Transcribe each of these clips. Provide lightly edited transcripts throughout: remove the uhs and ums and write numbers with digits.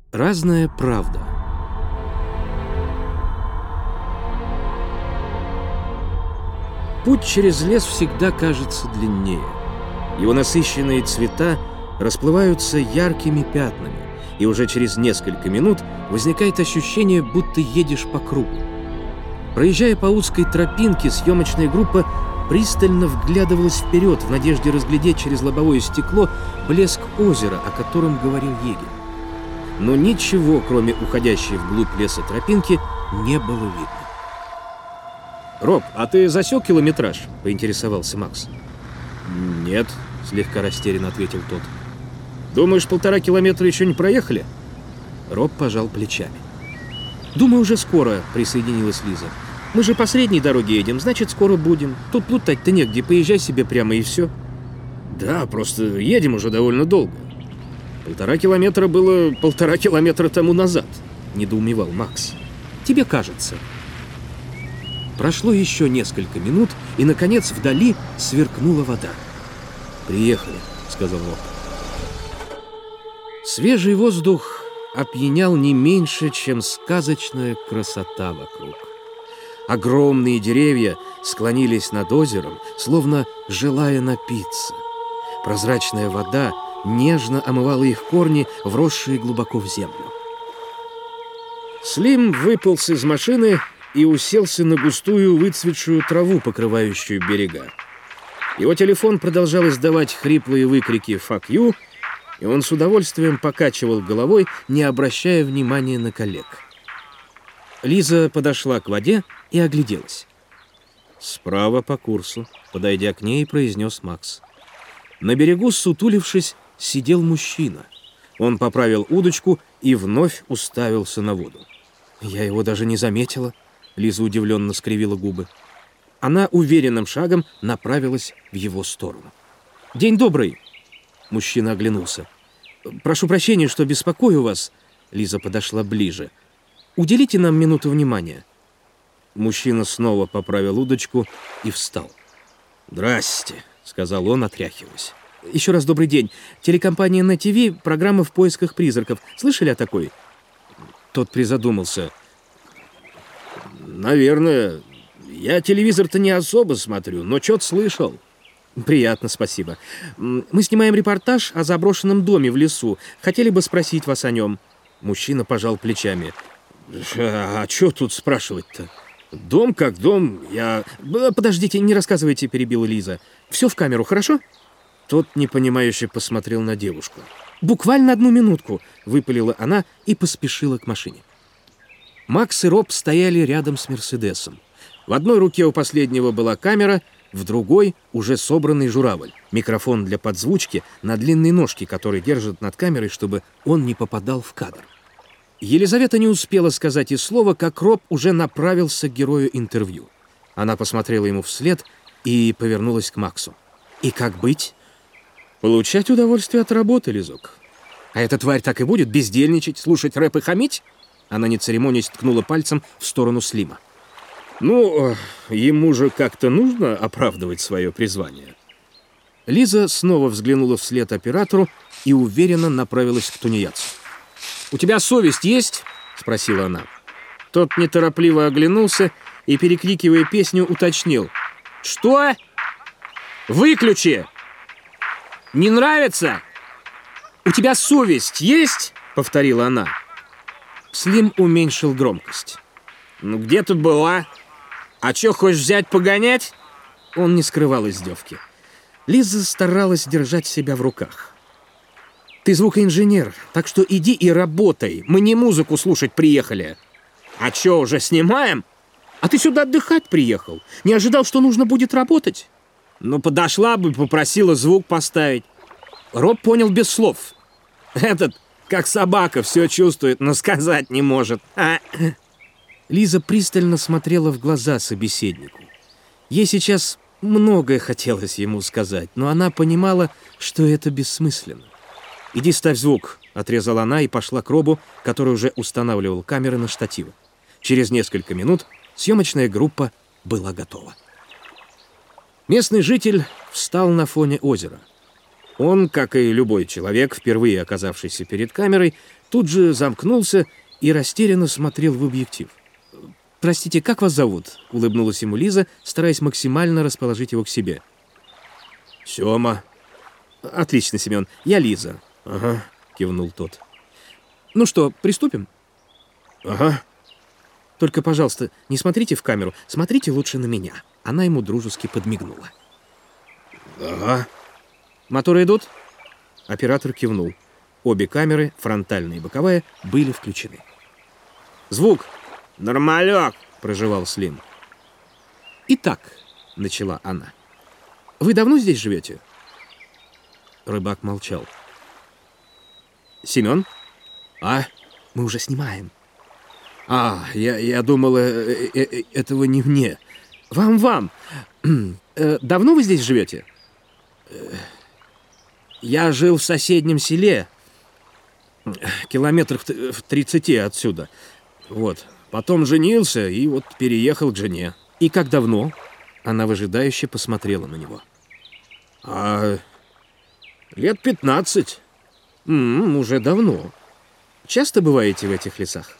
Разная правда. Путь через лес всегда кажется длиннее. Его насыщенные цвета расплываются яркими пятнами, и уже через несколько минут возникает ощущение, будто едешь по кругу. Проезжая по узкой тропинке, съемочная группа пристально вглядывалась вперед в надежде разглядеть через лобовое стекло блеск озера, о котором говорил егерь. Но ничего, кроме уходящей вглубь леса тропинки, не было видно. «Роб, а ты засек километраж?» — поинтересовался Макс. «Нет», — слегка растерянно ответил тот. «Думаешь, 1,5 километра еще не проехали?» Роб пожал плечами. «Думаю, уже скоро», — присоединилась Лиза. «Мы же по средней дороге едем, значит, скоро будем. Тут плутать-то негде, поезжай себе прямо и все». «Да, просто едем уже довольно долго. 1,5 километра было 1,5 километра тому назад», — недоумевал Макс. «Тебе кажется». Прошло еще несколько минут, и, наконец, вдали сверкнула вода. «Приехали», — сказал Роб. Свежий воздух опьянял не меньше, чем сказочная красота вокруг. Огромные деревья склонились над озером, словно желая напиться. Прозрачная вода нежно омывала их корни, вросшие глубоко в землю. Слим выполз из машины и уселся на густую выцветшую траву, покрывающую берега. Его телефон продолжал издавать хриплые выкрики «Fuck you», и он с удовольствием покачивал головой, не обращая внимания на коллег. Лиза подошла к воде и огляделась. «Справа по курсу», — подойдя к ней, произнес Макс. На берегу, сутулившись, сидел мужчина. Он поправил удочку и вновь уставился на воду. «Я его даже не заметила», — Лиза удивленно скривила губы. Она уверенным шагом направилась в его сторону. «День добрый!» Мужчина оглянулся. «Прошу прощения, что беспокою вас». Лиза подошла ближе. «Уделите нам минуту внимания». Мужчина снова поправил удочку и встал. «Здрасте», — сказал он, отряхиваясь. «Еще раз добрый день. Телекомпания на ТВ, программа «В поисках призраков». Слышали о такой?» Тот призадумался. «Наверное. Я телевизор-то не особо смотрю, но что-то слышал». «Приятно, спасибо. Мы снимаем репортаж о заброшенном доме в лесу. Хотели бы спросить вас о нем». Мужчина пожал плечами. «А что тут спрашивать-то? Дом как дом, я...» «Подождите, не рассказывайте», — перебила Лиза. «Все в камеру, хорошо?» Тот непонимающе посмотрел на девушку. «Буквально 1 минутку», — выпалила она и поспешила к машине. Макс и Роб стояли рядом с «Мерседесом». В одной руке у последнего была камера, в другой — уже собранный журавль, микрофон для подзвучки на длинной ножке, который держат над камерой, чтобы он не попадал в кадр. Елизавета не успела сказать и слова, как Роб уже направился к герою интервью. Она посмотрела ему вслед и повернулась к Максу. «И как быть?» «Получать удовольствие от работы, Лизок. А эта тварь так и будет бездельничать, слушать рэп и хамить?» Она, не церемонясь, ткнула пальцем в сторону Слима. «Ну, ему же как-то нужно оправдывать свое призвание». Лиза снова взглянула вслед оператору и уверенно направилась к тунеядцу. «У тебя совесть есть?» — спросила она. Тот неторопливо оглянулся и, перекрикивая песню, уточнил. «Что? Выключи! Не нравится? У тебя совесть есть?» — повторила она. Слим уменьшил громкость. «Ну где ты была? А чё, хочешь взять погонять?» Он не скрывал издевки. Лиза старалась держать себя в руках. «Ты звукоинженер, так что иди и работай. Мы не музыку слушать приехали». «А чё, уже снимаем?» «А ты сюда отдыхать приехал. Не ожидал, что нужно будет работать?» «Ну, подошла бы, попросила звук поставить». Роб понял без слов. «Этот, как собака, все чувствует, но сказать не может». Лиза пристально смотрела в глаза собеседнику. Ей сейчас многое хотелось ему сказать, но она понимала, что это бессмысленно. «Иди ставь звук», — отрезала она и пошла к Робу, который уже устанавливал камеры на штативы. Через несколько минут съемочная группа была готова. Местный житель встал на фоне озера. Он, как и любой человек, впервые оказавшийся перед камерой, тут же замкнулся и растерянно смотрел в объектив. «Простите, как вас зовут?» — улыбнулась ему Лиза, стараясь максимально расположить его к себе. «Сёма». «Отлично, Семен. Я Лиза». «Ага», — кивнул тот. «Ну что, приступим?» «Ага». «Только, пожалуйста, не смотрите в камеру, смотрите лучше на меня». Она ему дружески подмигнула. «Ага». «Моторы идут?» Оператор кивнул. Обе камеры, фронтальная и боковая, были включены. «Звук!» «Нормалек!» — проживал Слим. «Итак», — начала она, — «вы давно здесь живете?» Рыбак молчал. «Семен?» «А? Мы уже снимаем». Я думал, этого не мне. Вам. Давно вы здесь живете?» «Я жил в соседнем селе, километрах в 30 отсюда. Вот. Потом женился и вот переехал к жене». «И как давно?» Она выжидающе посмотрела на него. Лет 15. Уже давно. Часто бываете в этих лесах?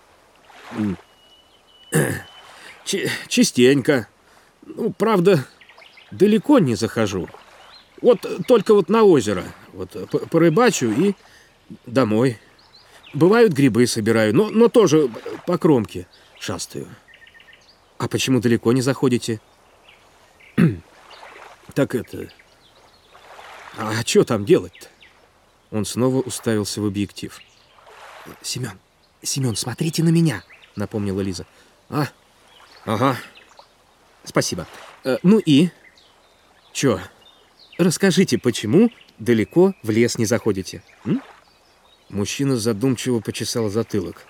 Частенько. Ну, правда, далеко не захожу. Вот только вот на озеро. Вот порыбачу и домой. Бывают, грибы собираю, но тоже по кромке шастаю. А почему далеко не заходите? Так это... А что там делать-то? Он снова уставился в объектив. Семен, смотрите на меня, напомнила Лиза. Ага. Спасибо. Ну и? Чё? Расскажите, почему далеко в лес не заходите? Мужчина задумчиво почесал затылок.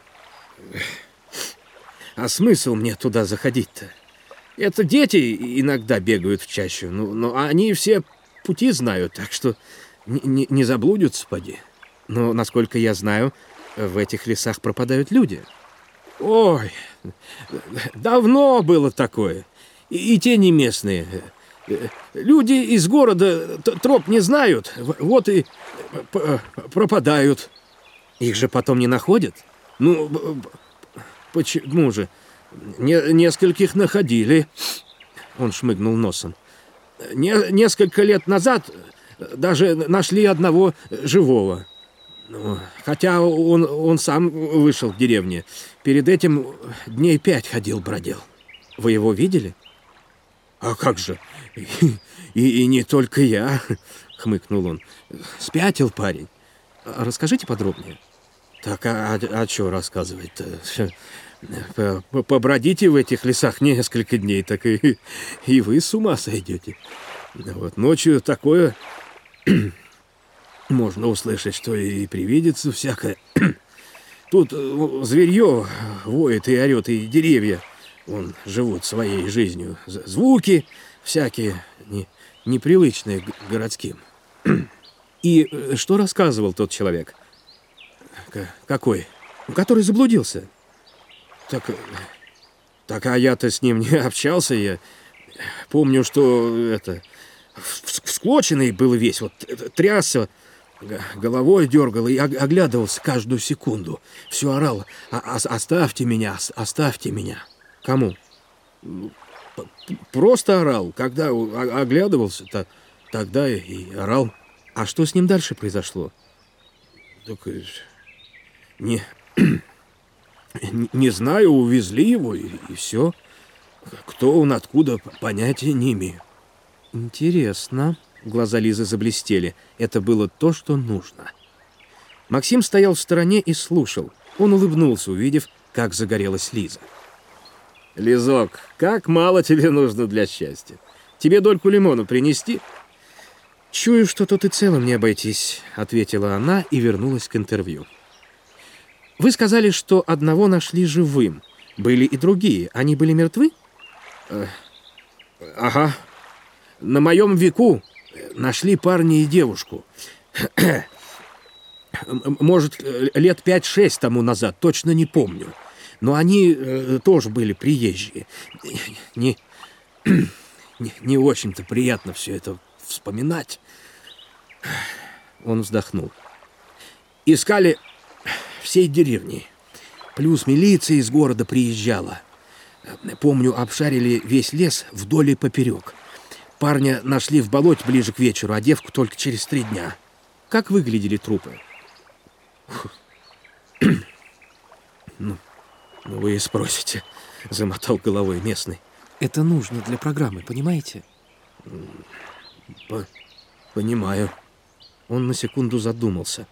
А смысл мне туда заходить-то? Это дети иногда бегают в чащу, но они все пути знают, так что не заблудятся, поди. Но, насколько я знаю, в этих лесах пропадают люди. Ой, давно было такое. И те не местные. Люди из города троп не знают, вот и пропадают. Их же потом не находят? Ну, почему же? Нескольких находили. Он шмыгнул носом. Несколько лет назад даже нашли одного живого. Хотя он сам вышел в деревне. Перед этим дней 5 ходил-бродил. Вы его видели? А как же? И не только я, хмыкнул он. Спятил парень. Расскажите подробнее. Так, а что рассказывать-то? Побродите в этих лесах несколько дней, так и вы с ума сойдете. Вот ночью такое можно услышать, что и привидится всякое. Тут зверье воет и орет, и деревья живут своей жизнью. Звуки всякие непривычные к городским. И что рассказывал тот человек? Какой? Который заблудился. Так, а я-то с ним не общался. Я помню, что всклоченный был весь, вот трясся, головой дергал и оглядывался каждую секунду. Все орал: оставьте меня, оставьте меня. Кому? Просто орал. Когда оглядывался, тогда и орал. А что с ним дальше произошло? Так, не знаю, увезли его, и все. Кто он, откуда, понятия не имею. Интересно. Глаза Лизы заблестели. Это было то, что нужно. Максим стоял в стороне и слушал. Он улыбнулся, увидев, как загорелась Лиза. «Лизок, как мало тебе нужно для счастья. Тебе дольку лимона принести?» «Чую, что тут и целым не обойтись», — ответила она и вернулась к интервью. «Вы сказали, что одного нашли живым. Были и другие. Они были мертвы?» «Ага. На моем веку нашли парня и девушку. Может, лет 5-6 тому назад, точно не помню. Но они тоже были приезжие. Не очень-то приятно все это вспоминать». Он вздохнул. «Искали всей деревни. Плюс милиция из города приезжала. Помню, обшарили весь лес вдоль и поперек. Парня нашли в болоте ближе к вечеру, а девку только через 3 дня. Как выглядели трупы? Ну, вы и спросите, замотал головой местный. Это нужно для программы, понимаете? Понимаю. Он на секунду задумался.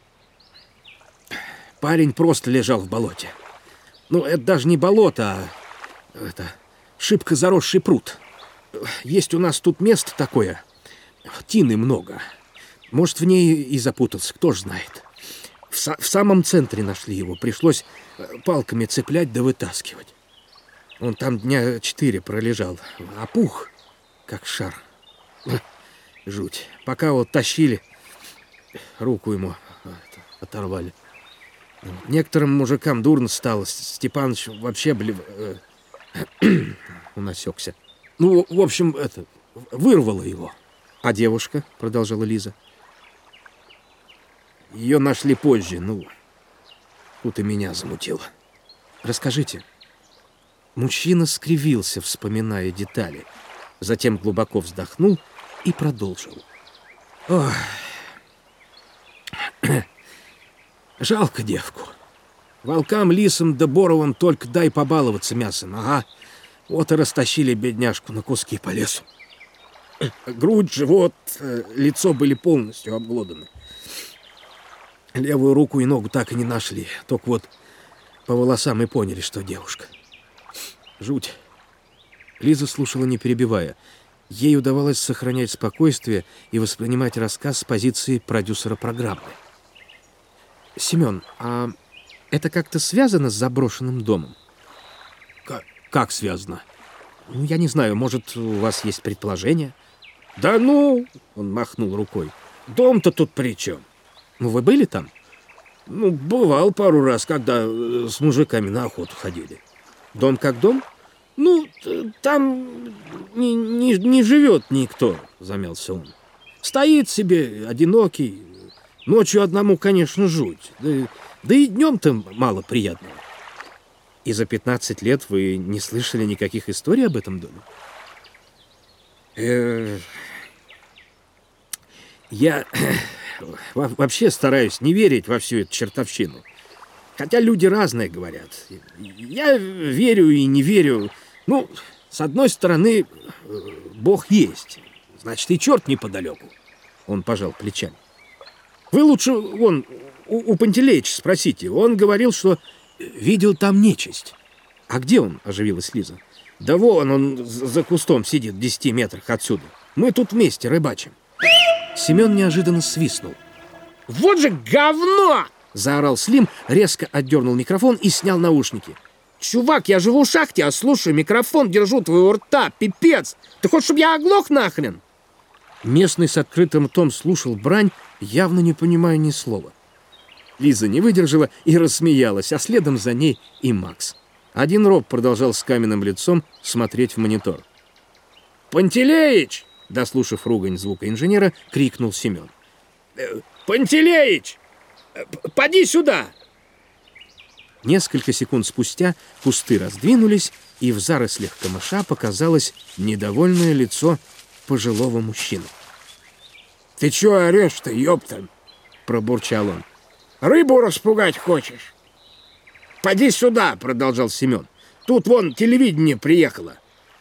Парень просто лежал в болоте. Ну, это даже не болото, а это шибко заросший пруд. Есть у нас тут место такое. Тины много. Может, в ней и запутаться, кто ж знает. В самом центре нашли его. Пришлось палками цеплять да вытаскивать. Он там дня 4 пролежал. Опух, как шар. Жуть. Пока вот тащили, руку ему оторвали. Некоторым мужикам дурно стало. Степаныч вообще, он осекся. Ну, в общем, вырвало его. А девушка, продолжала Лиза. Ее нашли позже, ну, тут и меня замутило. Расскажите. Мужчина скривился, вспоминая детали. Затем глубоко вздохнул и продолжил. Ох. Жалко девку. Волкам, лисам да боровым только дай побаловаться мясом. Ага, вот и растащили бедняжку на куски по лесу. Грудь, живот, лицо были полностью обглоданы. Левую руку и ногу так и не нашли. Только вот по волосам и поняли, что девушка. Жуть. Лиза слушала, не перебивая. Ей удавалось сохранять спокойствие и воспринимать рассказ с позиции продюсера программы. Семен, а это как-то связано с заброшенным домом? Как связано? Ну, я не знаю, может, у вас есть предположение? Да ну, он махнул рукой. Дом-то тут при чем? Ну, вы были там? Ну, бывал пару раз, когда с мужиками на охоту ходили. Дом как дом? Ну, там не живет никто, замялся он. Стоит себе, одинокий. Ночью одному, конечно, жуть. Да и днем-то мало приятного. И за 15 лет вы не слышали никаких историй об этом доме? Я вообще стараюсь не верить во всю эту чертовщину. Хотя люди разные говорят. Я верю и не верю. Ну, с одной стороны, Бог есть. Значит, и черт неподалеку. Он пожал плечами. Вы лучше у Пантелеича спросите. Он говорил, что видел там нечисть. А где он? Оживилась Лиза. Да вон он за кустом сидит в 10 метрах отсюда. Мы тут вместе рыбачим. Семен неожиданно свистнул. Вот же говно! Заорал Слим, резко отдернул микрофон и снял наушники. Чувак, я живу в шахте, а слушаю, микрофон держу твоего рта, пипец! Ты хочешь, чтобы я оглох нахрен? Местный с открытым ртом слушал брань, явно не понимая ни слова. Лиза не выдержала и рассмеялась, а следом за ней и Макс. Один Роб продолжал с каменным лицом смотреть в монитор. «Пантелеич!» — дослушав ругань звукоинженера, крикнул Семен. «Пантелеич! Поди сюда!» Несколько секунд спустя кусты раздвинулись, и в зарослях камыша показалось недовольное лицо пожилого мужчины. «Ты чё орёшь-то, ёпта?» — пробурчал он. «Рыбу распугать хочешь?» «Поди сюда!» — продолжал Семен. «Тут вон телевидение приехало».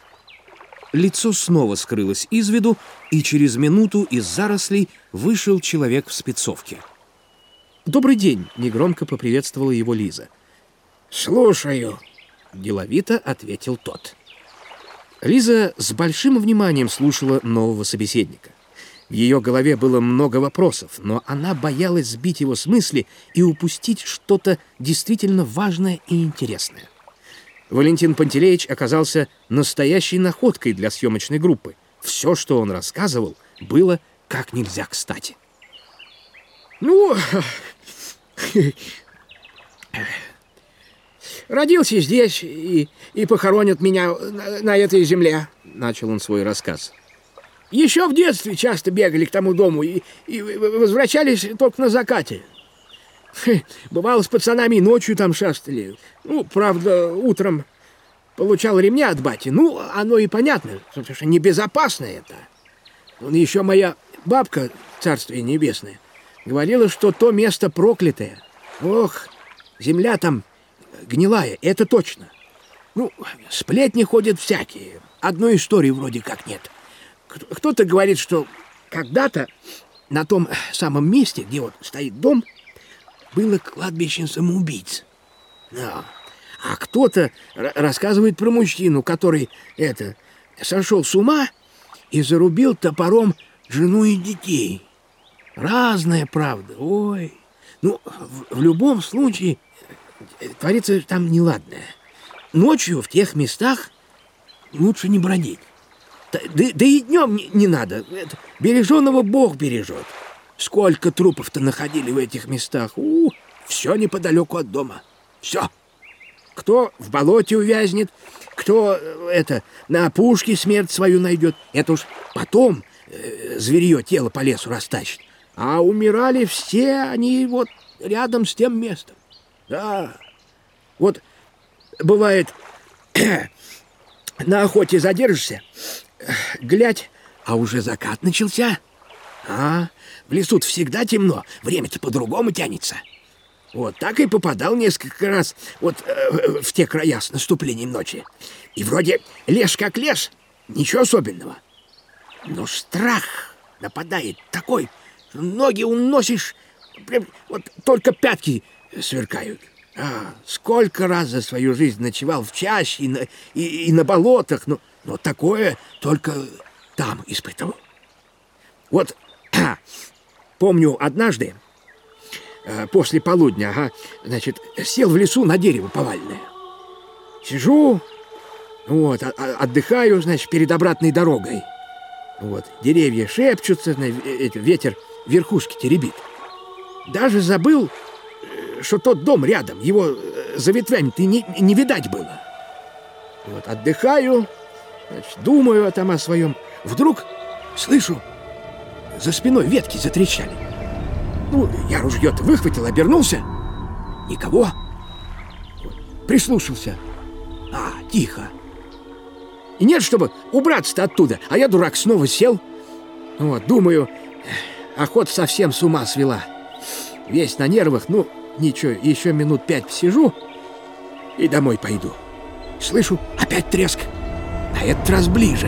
Лицо снова скрылось из виду, и через минуту из зарослей вышел человек в спецовке. «Добрый день!» — негромко поприветствовала его Лиза. «Слушаю!» — деловито ответил тот. Лиза с большим вниманием слушала нового собеседника. В ее голове было много вопросов, но она боялась сбить его с мысли и упустить что-то действительно важное и интересное. Валентин Пантелеич оказался настоящей находкой для съемочной группы. Все, что он рассказывал, было как нельзя кстати. «Ну, родился здесь и похоронят меня на этой земле», — начал он свой рассказ. «Еще в детстве часто бегали к тому дому и возвращались только на закате. Бывало, с пацанами и ночью там шастали. Ну, правда, утром получал ремня от бати. Ну, оно и понятно, потому что небезопасно это. Вон еще моя бабка, царствие небесное, говорила, что то место проклятое. Ох, земля там гнилая, это точно. Ну, сплетни ходят всякие. Одной истории вроде как нет. Кто-то говорит, что когда-то на том самом месте, где вот стоит дом, было кладбище самоубийц. Да. А кто-то рассказывает про мужчину, который сошел с ума и зарубил топором жену и детей. Разная правда. Ой. Ну, в любом случае, творится там неладное. Ночью в тех местах лучше не бродить. Да и днем не надо. Береженого Бог бережет. Сколько трупов-то находили в этих местах. Все неподалеку от дома. Все. Кто в болоте увязнет, кто на опушке смерть свою найдет. Это уж потом зверье тело по лесу растащит. А умирали все они вот рядом с тем местом. Да. Вот бывает, на охоте задержишься, глядь, а уже закат начался. В лесу всегда темно, время-то по-другому тянется. Вот так и попадал несколько раз в те края с наступлением ночи. И вроде лес как лес, ничего особенного. Но страх нападает такой, что ноги уносишь, прям, вот только пятки сверкают. Сколько раз за свою жизнь ночевал в чаще и на болотах, но такое только там испытывал. Вот помню однажды, после полудня, сел в лесу на дерево поваленное. Сижу, отдыхаю, перед обратной дорогой. Деревья шепчутся, ветер верхушки теребит. Даже забыл, что тот дом рядом, его за ветвями-то не видать было. Отдыхаю, думаю там о своем. Вдруг слышу, за спиной ветки затрещали. Я ружье-то выхватил, обернулся. Никого. Прислушался. Тихо. И нет, чтобы убраться-то оттуда. А я, дурак, снова сел. Думаю, охота совсем с ума свела. Весь на нервах, ничего, еще минут 5 посижу и домой пойду. Слышу, опять треск. На этот раз ближе.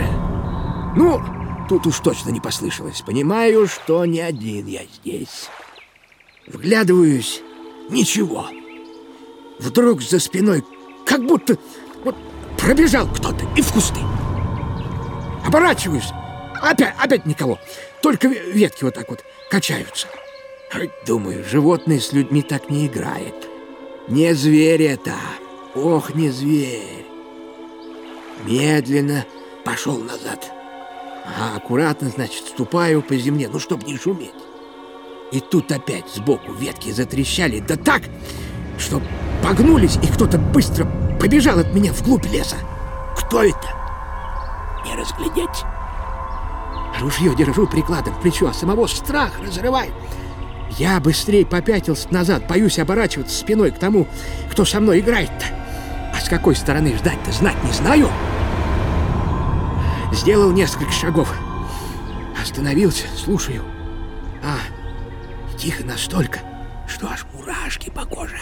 Тут уж точно не послышалось. Понимаю, что не один я здесь. Вглядываюсь. Ничего. Вдруг за спиной как будто пробежал кто-то и в кусты. Оборачиваюсь. Опять никого. Только ветки качаются. Думаю, животное с людьми так не играет. Не зверь это. Ох, не зверь. Медленно пошел назад. Аккуратно, ступаю по земле, чтоб не шуметь. И тут опять сбоку ветки затрещали, да так, что погнулись, и кто-то быстро побежал от меня вглубь леса. Кто это? Не разглядеть. Ружье держу прикладом в плечо, а самого страх разрывает. Я быстрее попятился назад, боюсь оборачиваться спиной к тому, кто со мной играет-то. А с какой стороны ждать-то, знать не знаю. Сделал несколько шагов. Остановился, слушаю. Тихо настолько, что аж мурашки по коже.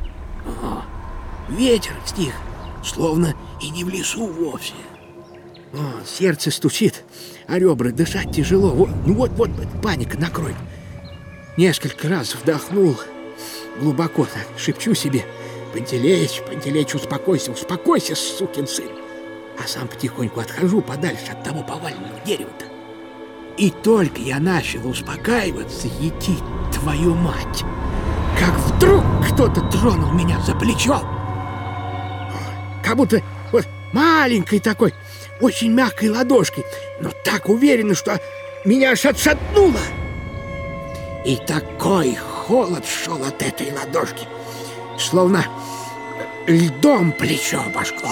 Ветер стих, словно и не в лесу вовсе. Сердце стучит, а ребра дышать тяжело. Вот паника накроет. Несколько раз вдохнул глубоко, шепчу себе: Пантелеич, успокойся, сукин сын. А сам потихоньку отхожу подальше от того поваленного дерева-то. И только я начал успокаиваться, ети твою мать, как вдруг кто-то тронул меня за плечо. Как будто маленькой такой, очень мягкой ладошкой, но так уверенно, что меня аж отшатнуло. И такой холод шел от этой ладошки, словно льдом плечо обожгло.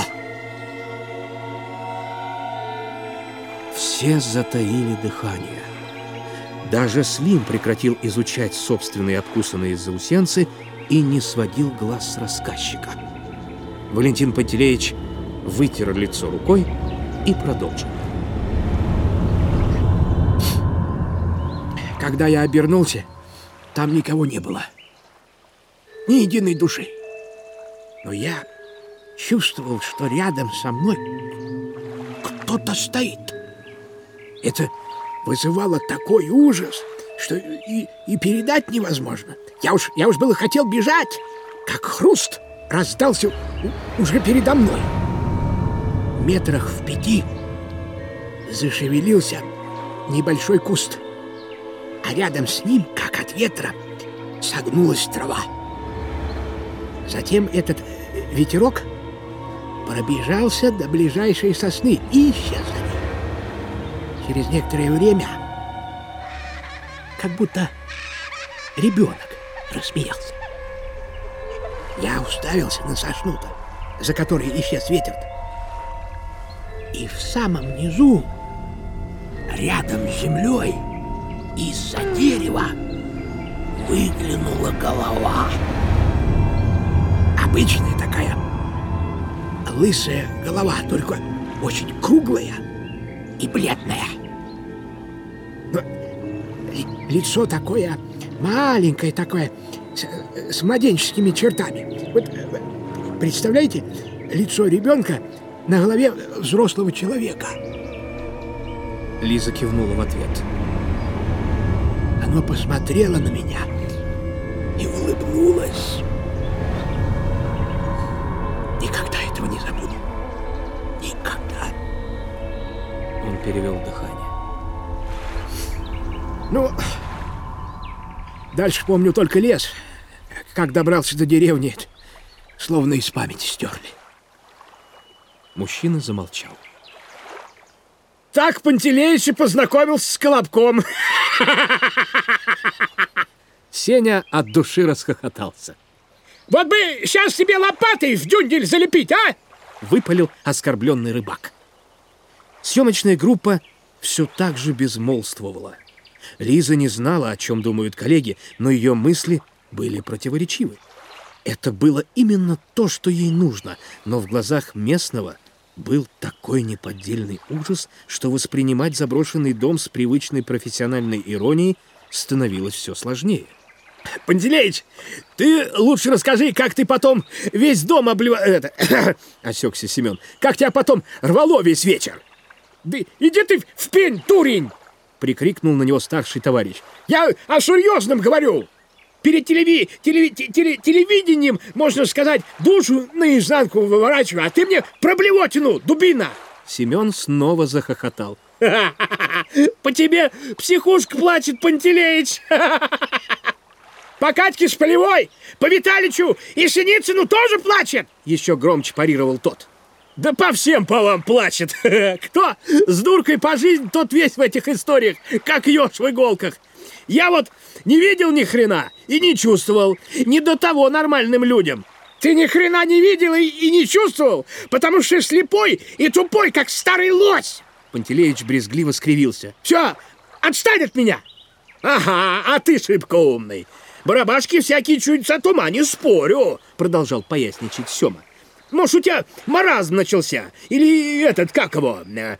Все затаили дыхание. Даже Слим прекратил изучать собственные обкусанные заусенцы и не сводил глаз с рассказчика. Валентин Пантелеич вытер лицо рукой и продолжил. Когда я обернулся, там никого не было. Ни единой души. Но я чувствовал, что рядом со мной кто-то стоит. Это вызывало такой ужас, что и передать невозможно. Я уж было хотел бежать, как хруст раздался уже передо мной. Метрах в 5 зашевелился небольшой куст, а рядом с ним, как от ветра, согнулась трава. Затем этот ветерок пробежался до ближайшей сосны и исчез за ней. Через некоторое время, как будто ребенок рассмеялся. Я уставился на сосну-то, за которой исчез ветер-то. И в самом низу, рядом с землей, из-за дерева выглянула голова. Обычная такая лысая голова, только очень круглая и бледная. Но лицо такое маленькое, такое, с младенческими чертами. Вот представляете, лицо ребенка на голове взрослого человека. Лиза кивнула в ответ. Оно посмотрело на меня и улыбнулось. Никогда этого не забуду. Никогда. Он перевел дыхание. Ну, дальше помню только лес. Как добрался до деревни, словно из памяти стерли. Мужчина замолчал. Так Пантелеич и познакомился с Колобком. Сеня от души расхохотался. Вот бы сейчас тебе лопатой в дюндель залепить, а? Выпалил оскорбленный рыбак. Съемочная группа все так же безмолвствовала. Лиза не знала, о чем думают коллеги, но ее мысли были противоречивы. Это было именно то, что ей нужно, но в глазах местного был такой неподдельный ужас, что воспринимать заброшенный дом с привычной профессиональной иронией становилось все сложнее. Пантелеич, ты лучше расскажи, как ты потом весь дом Осекся Семен. Как тебя потом рвало весь вечер? Да иди ты в пень, дурень! Прикрикнул на него старший товарищ. Я о серьезном говорю. Перед телевидением, можно сказать, душу наизнанку выворачиваю, а ты мне про блевотину, дубина. Семен снова захохотал. По тебе психушка плачет, Пантелеич. По Катьке Шполевой, по Виталичу и Синицыну тоже плачет. Еще громче парировал тот. Да по всем по вам плачет. Кто с дуркой по жизни, тот весь в этих историях, как еж в иголках. Я вот не видел ни хрена и не чувствовал. Не до того нормальным людям. Ты ни хрена не видел и не чувствовал, потому что слепой и тупой, как старый лось. Пантелеич брезгливо скривился. Все, отстань от меня. Ага, а ты шибко умный. Барабашки всякие чудятся от ума, не спорю, продолжал поясничать Сема. Может, у тебя маразм начался? Или этот, как его?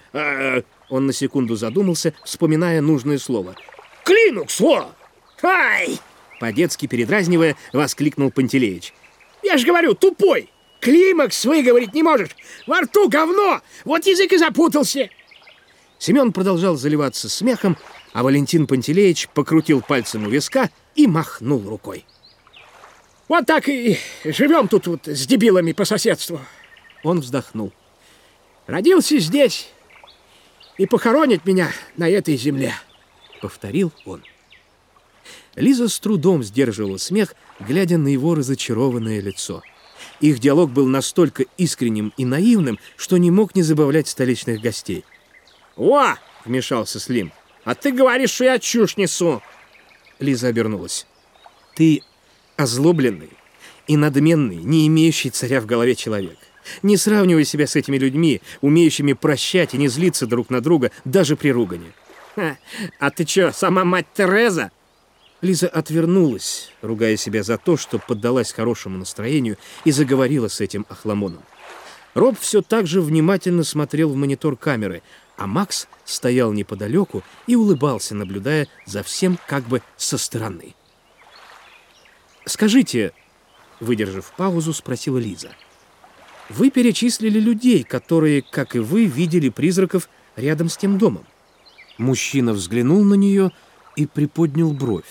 Он на секунду задумался, вспоминая нужное слово. Клинукс, во! Ай! По-детски передразнивая, воскликнул Пантелеич. Я же говорю, тупой! Климакс выговорить не можешь! Во рту говно! Вот язык и запутался! Семен продолжал заливаться смехом, а Валентин Пантелеич покрутил пальцем у виска и махнул рукой. Вот так и живем тут вот с дебилами по соседству. Он вздохнул. Родился здесь и похоронит меня на этой земле. Повторил он. Лиза с трудом сдерживала смех, глядя на его разочарованное лицо. Их диалог был настолько искренним и наивным, что не мог не забавлять столичных гостей. «О!» — вмешался Слим. «А ты говоришь, что я чушь несу!» Лиза обернулась. «Ты озлобленный и надменный, не имеющий царя в голове человек. Не сравнивай себя с этими людьми, умеющими прощать и не злиться друг на друга даже при ругани. А ты чё, сама мать Тереза? Лиза отвернулась, ругая себя за то, что поддалась хорошему настроению и заговорила с этим охламоном. Роб все так же внимательно смотрел в монитор камеры, а Макс стоял неподалеку и улыбался, наблюдая за всем как бы со стороны. «Скажите», — выдержав паузу, спросила Лиза, «вы перечислили людей, которые, как и вы, видели призраков рядом с тем домом?» Мужчина взглянул на нее и приподнял бровь.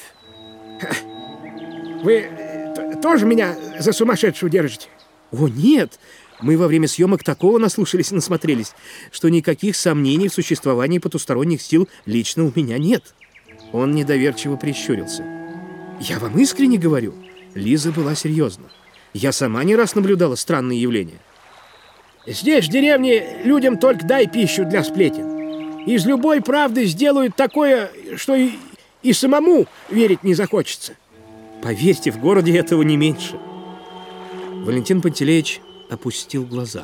Вы тоже меня за сумасшедшую держите? «О, нет! Мы во время съемок такого наслушались и насмотрелись, что никаких сомнений в существовании потусторонних сил лично у меня нет». Он недоверчиво прищурился. «Я вам искренне говорю». Лиза была серьезна. «Я сама не раз наблюдала странные явления». Здесь, в деревне, людям только дай пищу для сплетен. Из любой правды сделают такое, что и самому верить не захочется. Поверьте, в городе этого не меньше. Валентин Пантелеич опустил глаза.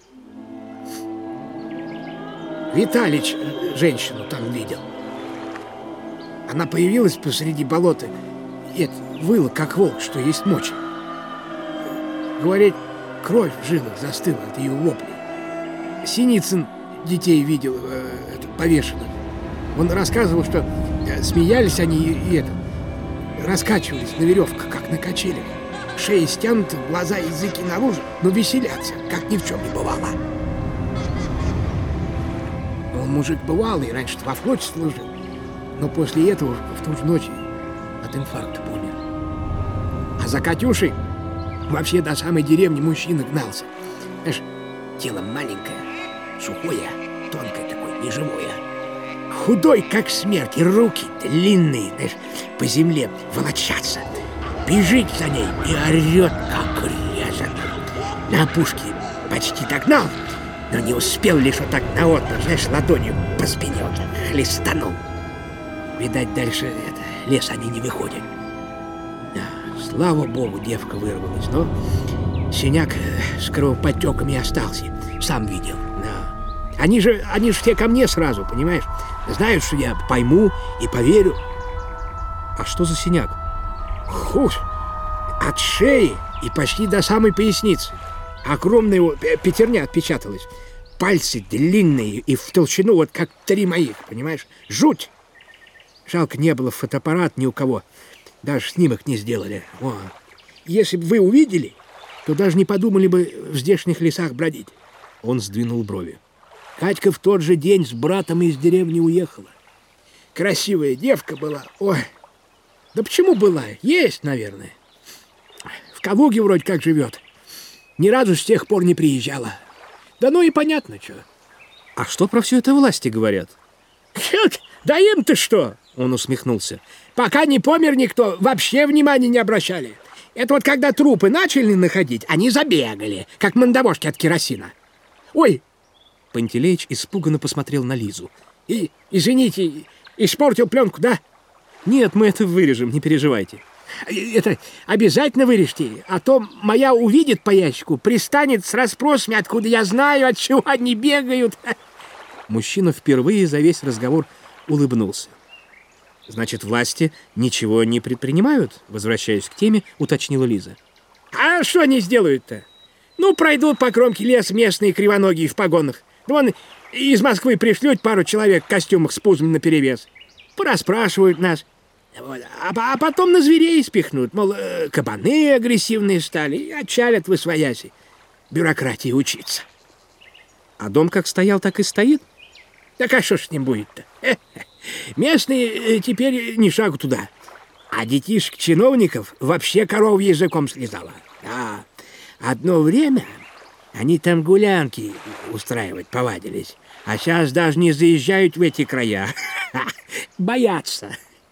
Виталич женщину там видел. Она появилась посреди болота и выла, как волк, что есть мочи. Говорит, кровь в жилах застыла от ее воплей. Синицын детей видел повешенных. Он рассказывал, что смеялись они и раскачивались на веревках, как на качелях. Шеи стянуты, глаза, языки наружу, но веселятся, как ни в чем не бывало. Он мужик бывалый, раньше во флоте служил, но после этого в ту же ночь от инфаркта помер. А за Катюшей вообще до самой деревни мужчина гнался. Знаешь, тело маленькое, сухое, тонкое такое, неживое. Худой, как смерть, и руки длинные, знаешь, по земле волочатся. Бежит за ней и орет, как резанный. На опушке почти догнал, но не успел лишь вот так наотмашь, знаешь, ладонью по спине вот так хлестанул. Видать, дальше лес они не выходят. Да, слава богу, девка вырвалась, но синяк с кровоподтеками остался. Сам видел, да. Они же все ко мне сразу, понимаешь? Знают, что я пойму и поверю. А что за синяк? Хуш, от шеи и почти до самой поясницы. Огромная пятерня отпечаталась. Пальцы длинные и в толщину, вот как 3 моих, понимаешь? Жуть! Жалко, не было фотоаппарат ни у кого. Даже снимок не сделали. О. Если бы вы увидели, то даже не подумали бы в здешних лесах бродить. Он сдвинул брови. Катька в тот же день с братом из деревни уехала. Красивая девка была. Ой, да почему была? Есть, наверное. В Калуге вроде как живет. Ни разу с тех пор не приезжала. Да ну и понятно, что. А что про все это власти говорят? Да им-то что? Он усмехнулся. Пока не помер никто, вообще внимания не обращали. Это вот когда трупы начали находить, они забегали, как мандавошки от керосина. Ой! Пантелеич испуганно посмотрел на Лизу. Извините, испортил пленку, да? Нет, мы это вырежем, не переживайте. Это обязательно вырежьте, а то моя увидит по ящику, пристанет с расспросами, откуда я знаю, от чего они бегают. Мужчина впервые за весь разговор улыбнулся. Значит, власти ничего не предпринимают? Возвращаясь к теме, уточнила Лиза. А что они сделают-то? Ну, пройдут по кромке леса местные кривоногие в погонах. Да вон из Москвы пришлют пару человек в костюмах с пузом наперевес. Порасспрашивают нас. Вот. А потом на зверей спихнут. Мол, кабаны агрессивные стали и отчалят восвояси. Бюрократии учиться. А дом как стоял, так и стоит? Так а что ж с ним будет-то? Местные теперь ни шагу туда. А детишек чиновников вообще коров языком слезала. Да. Одно время они там гулянки устраивать повадились. А сейчас даже не заезжают в эти края. Боятся.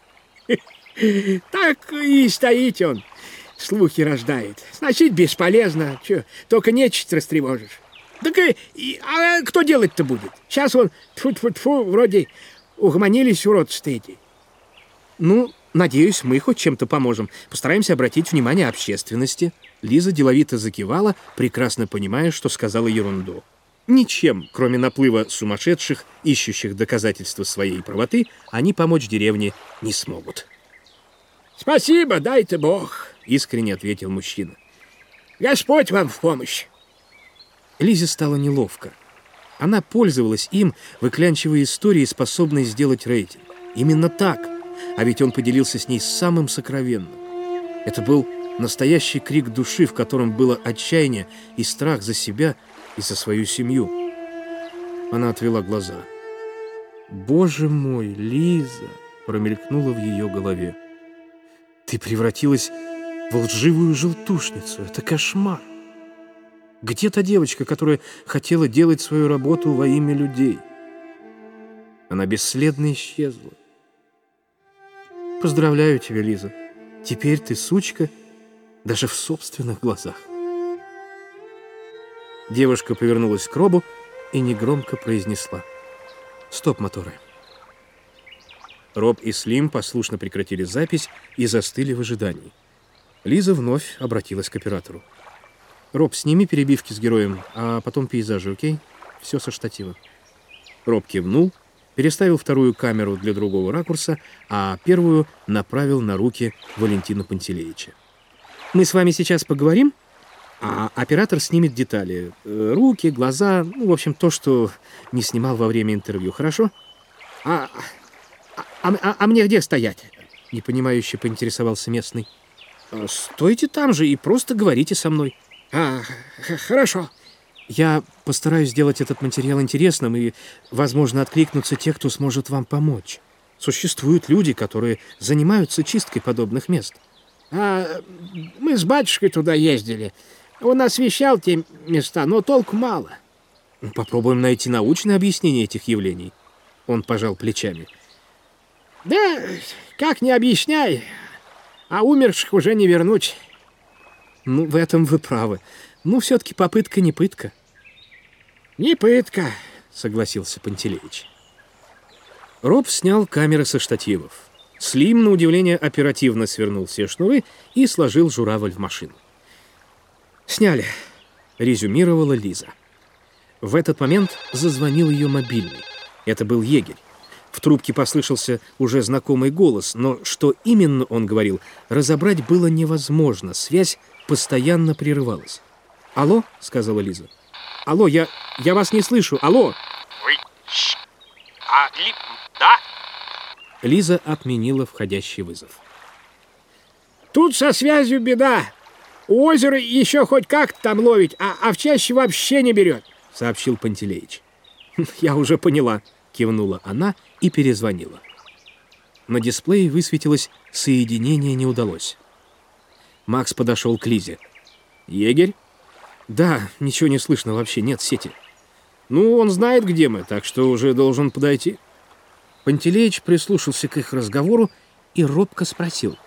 Так и стоит он. Слухи рождает. Значит, бесполезно. Че, только нечисть растревожишь. Так а кто делать-то будет? Сейчас он, тьфу-тьфу-тьфу, вроде угомонились уродцы эти. Ну, надеюсь, мы хоть чем-то поможем. Постараемся обратить внимание общественности. Лиза деловито закивала, прекрасно понимая, что сказала ерунду. Ничем, кроме наплыва сумасшедших, ищущих доказательства своей правоты, они помочь деревне не смогут. Спасибо, дай-то Бог, Искренне ответил мужчина. Господь вам в помощь. Лизе стало неловко. Она пользовалась им, выклянчивая истории, способные сделать рейтинг. Именно так. А ведь он поделился с ней самым сокровенным. Это был настоящий крик души, в котором было отчаяние и страх за себя и за свою семью. Она отвела глаза. «Боже мой, Лиза!» промелькнуло в ее голове. «Ты превратилась в лживую желтушницу. Это кошмар. Где та девочка, которая хотела делать свою работу во имя людей?» Она бесследно исчезла. «Поздравляю тебя, Лиза. Теперь ты сучка даже в собственных глазах». Девушка повернулась к Робу и негромко произнесла: «Стоп, моторы». Роб и Слим послушно прекратили запись и застыли в ожидании. Лиза вновь обратилась к оператору. «Роб, сними перебивки с героем, а потом пейзажи, окей? Все со штатива». Роб кивнул, переставил вторую камеру для другого ракурса, а первую направил на руки Валентина Пантелеича. «Мы с вами сейчас поговорим, а оператор снимет детали. Руки, глаза, ну, в общем, то, что не снимал во время интервью, хорошо?» А мне где стоять? Непонимающе поинтересовался местный. «Стойте там же и просто говорите со мной». Хорошо. Я постараюсь сделать этот материал интересным, и, возможно, откликнутся те, кто сможет вам помочь. Существуют люди, которые занимаются чисткой подобных мест. Мы с батюшкой туда ездили. Он освещал те места, но толку мало. Попробуем найти научное объяснение этих явлений. Он пожал плечами. Да, как не объясняй, а умерших уже не вернуть. Ну, в этом вы правы. Ну, все-таки попытка не пытка. Не пытка, согласился Пантелеич. Роб снял камеры со штативов. Слим, на удивление, оперативно свернул все шнуры и сложил журавль в машину. «Сняли», — резюмировала Лиза. В этот момент зазвонил ее мобильный. Это был егерь. В трубке послышался уже знакомый голос, но что именно он говорил, разобрать было невозможно. Связь постоянно прерывалась. «Алло?» — сказала Лиза. «Алло, я вас не слышу. Алло!» Да? Лиза отменила входящий вызов. Тут со связью беда. У озера еще хоть как-то там ловить, а в чаще вообще не берет, сообщил Пантелеич. «Я уже поняла», — кивнула она и перезвонила. На дисплее высветилось «Соединение не удалось». Макс подошел к Лизе. «Егерь?» «Да, ничего не слышно вообще, нет сети». «Ну, он знает, где мы, так что уже должен подойти». Пантелеич прислушался к их разговору и робко спросил: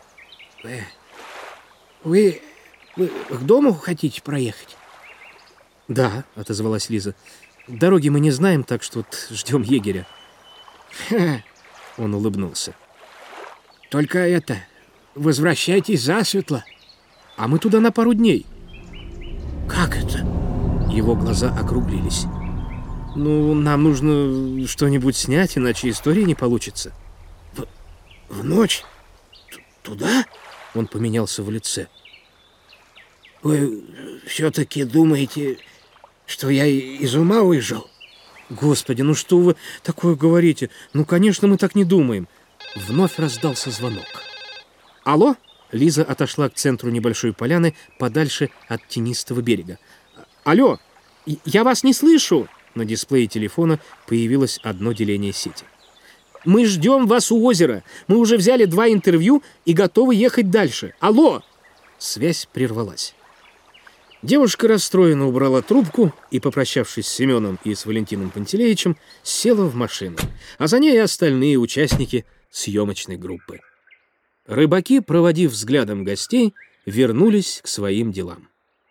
Вы к дому хотите проехать?» «Да», — отозвалась Лиза. «Дороги мы не знаем, так что вот ждем егеря». Он улыбнулся. «Только возвращайтесь засветло». «А мы туда на пару дней». «Как это?» Его глаза округлились. «Ну, нам нужно что-нибудь снять, иначе история не получится». В ночь? Туда?» Он поменялся в лице. «Вы все-таки думаете, что я из ума выжил?» «Господи, ну что вы такое говорите? Ну, конечно, мы так не думаем». Вновь раздался звонок. «Алло?» Лиза отошла к центру небольшой поляны, подальше от тенистого берега. «Алло, я вас не слышу!» На дисплее телефона появилось одно деление сети. «Мы ждем вас у озера. Мы уже взяли 2 интервью и готовы ехать дальше. Алло!» Связь прервалась. Девушка расстроенно убрала трубку и, попрощавшись с Семеном и с Валентином Пантелеичем, села в машину, а за ней и остальные участники съемочной группы. Рыбаки, проводив взглядом гостей, вернулись к своим делам.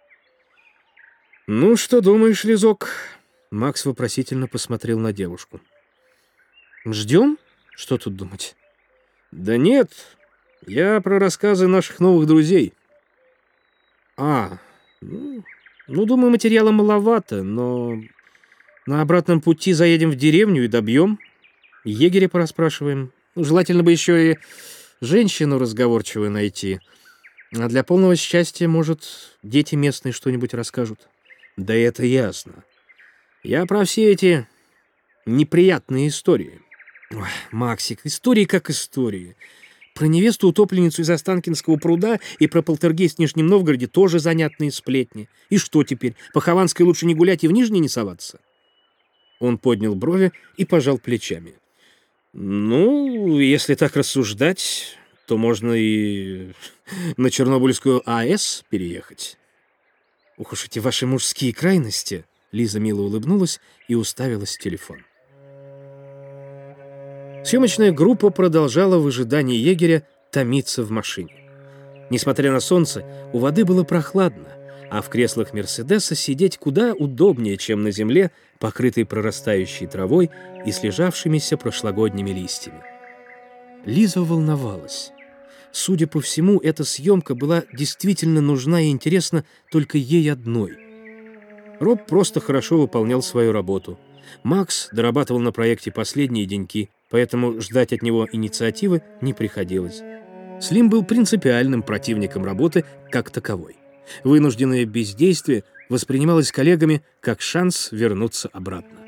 «Ну, что думаешь, Лизок?» Макс вопросительно посмотрел на девушку. «Ждем? Что тут думать?» «Да нет, я про рассказы наших новых друзей». «Ну, думаю, материала маловато, но На обратном пути заедем в деревню и добьем. Егеря порасспрашиваем. Желательно бы еще и женщину разговорчивую найти. А для полного счастья, может, дети местные что-нибудь расскажут. Да это ясно. Я про все эти неприятные истории. Ой, Максик, истории как истории. Про невесту-утопленницу из Останкинского пруда и про полтергейст в Нижнем Новгороде тоже занятные сплетни. И что теперь, по Хованской лучше не гулять и в Нижний не соваться? Он поднял брови и пожал плечами. Ну, если так рассуждать, то можно и на Чернобыльскую АЭС переехать. Ух уж эти ваши мужские крайности. Лиза мило улыбнулась и уставилась в телефон. Съемочная группа продолжала в ожидании егеря томиться в машине. Несмотря на солнце, у воды было прохладно, а в креслах «Мерседеса» сидеть куда удобнее, чем на земле, покрытой прорастающей травой и слежавшимися прошлогодними листьями. Лиза волновалась. Судя по всему, эта съемка была действительно нужна и интересна только ей одной. Роб просто хорошо выполнял свою работу. Макс дорабатывал на проекте последние деньки, поэтому ждать от него инициативы не приходилось. Слим был принципиальным противником работы как таковой. Вынужденное бездействие воспринималось коллегами как шанс вернуться обратно.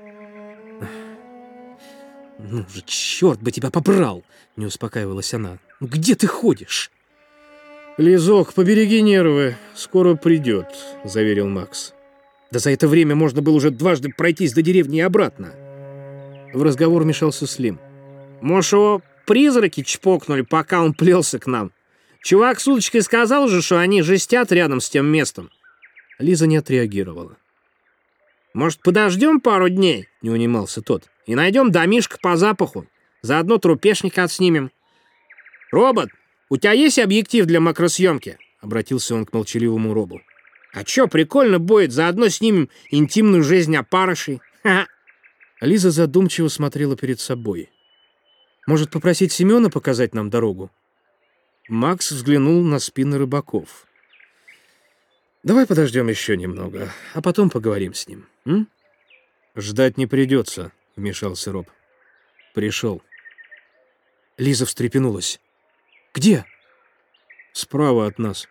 «Ну же, черт бы тебя побрал!» — не успокаивалась она. «Ну где ты ходишь?» «Лизок, побереги нервы, скоро придет», — заверил Макс. «Да за это время можно было уже дважды пройтись до деревни и обратно». В разговор вмешался Слим. «Может, его призраки чпокнули, пока он плелся к нам? Чувак с удочкой сказал же, что они жестят рядом с тем местом». Лиза не отреагировала. «Может, подождем пару дней?» — не унимался тот. «И найдем домишко по запаху. Заодно трупешника отснимем. Робот, у тебя есть объектив для макросъемки?» — обратился он к молчаливому Робу. «А чё, прикольно будет, заодно снимем интимную жизнь опарышей. Ха-ха». Лиза задумчиво смотрела перед собой. «Может, попросить Семёна показать нам дорогу?» Макс взглянул на спины рыбаков. «Давай подождем еще немного, а потом поговорим с ним. М?» «Ждать не придется», — вмешался Роб. «Пришел». Лиза встрепенулась. «Где?» «Справа от нас».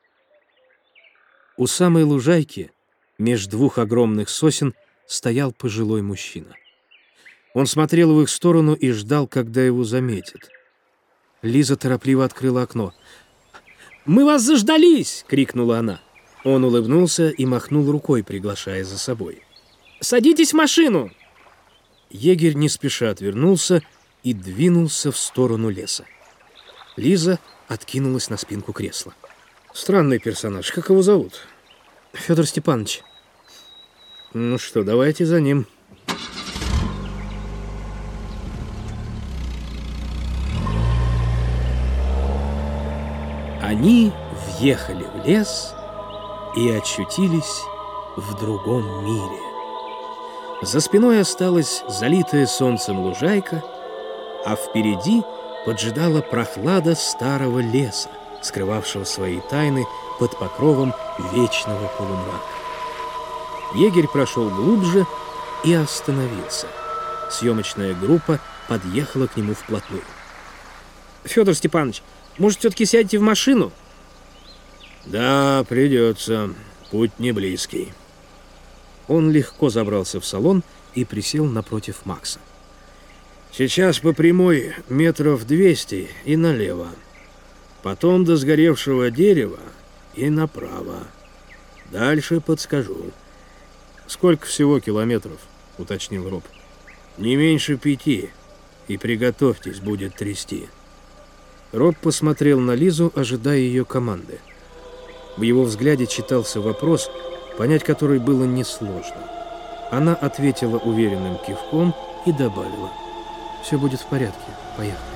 У самой лужайки, меж двух огромных сосен, стоял пожилой мужчина. Он смотрел в их сторону и ждал, когда его заметят. Лиза торопливо открыла окно. «Мы вас заждались!» — крикнула она. Он улыбнулся и махнул рукой, приглашая за собой. «Садитесь в машину!» Егерь не спеша отвернулся и двинулся в сторону леса. Лиза откинулась на спинку кресла. «Странный персонаж. Как его зовут?» «Федор Степанович». «Ну что, давайте за ним». Они въехали в лес и очутились в другом мире. За спиной осталась залитая солнцем лужайка, а впереди поджидала прохлада старого леса, скрывавшего свои тайны под покровом вечного полумрака. Егерь прошел глубже и остановился. Съемочная группа подъехала к нему вплотную. «Федор Степанович, может, все-таки сядете в машину?» «Да, придется. Путь не близкий». Он легко забрался в салон и присел напротив Макса. «Сейчас по прямой 200 метров и налево. Потом до сгоревшего дерева и направо. Дальше подскажу». «Сколько всего километров?» — уточнил Роб. «Не меньше 5. И приготовьтесь, будет трясти». Роб посмотрел на Лизу, ожидая ее команды. В его взгляде читался вопрос, понять который было несложно. Она ответила уверенным кивком и добавила: «Все будет в порядке, поехали».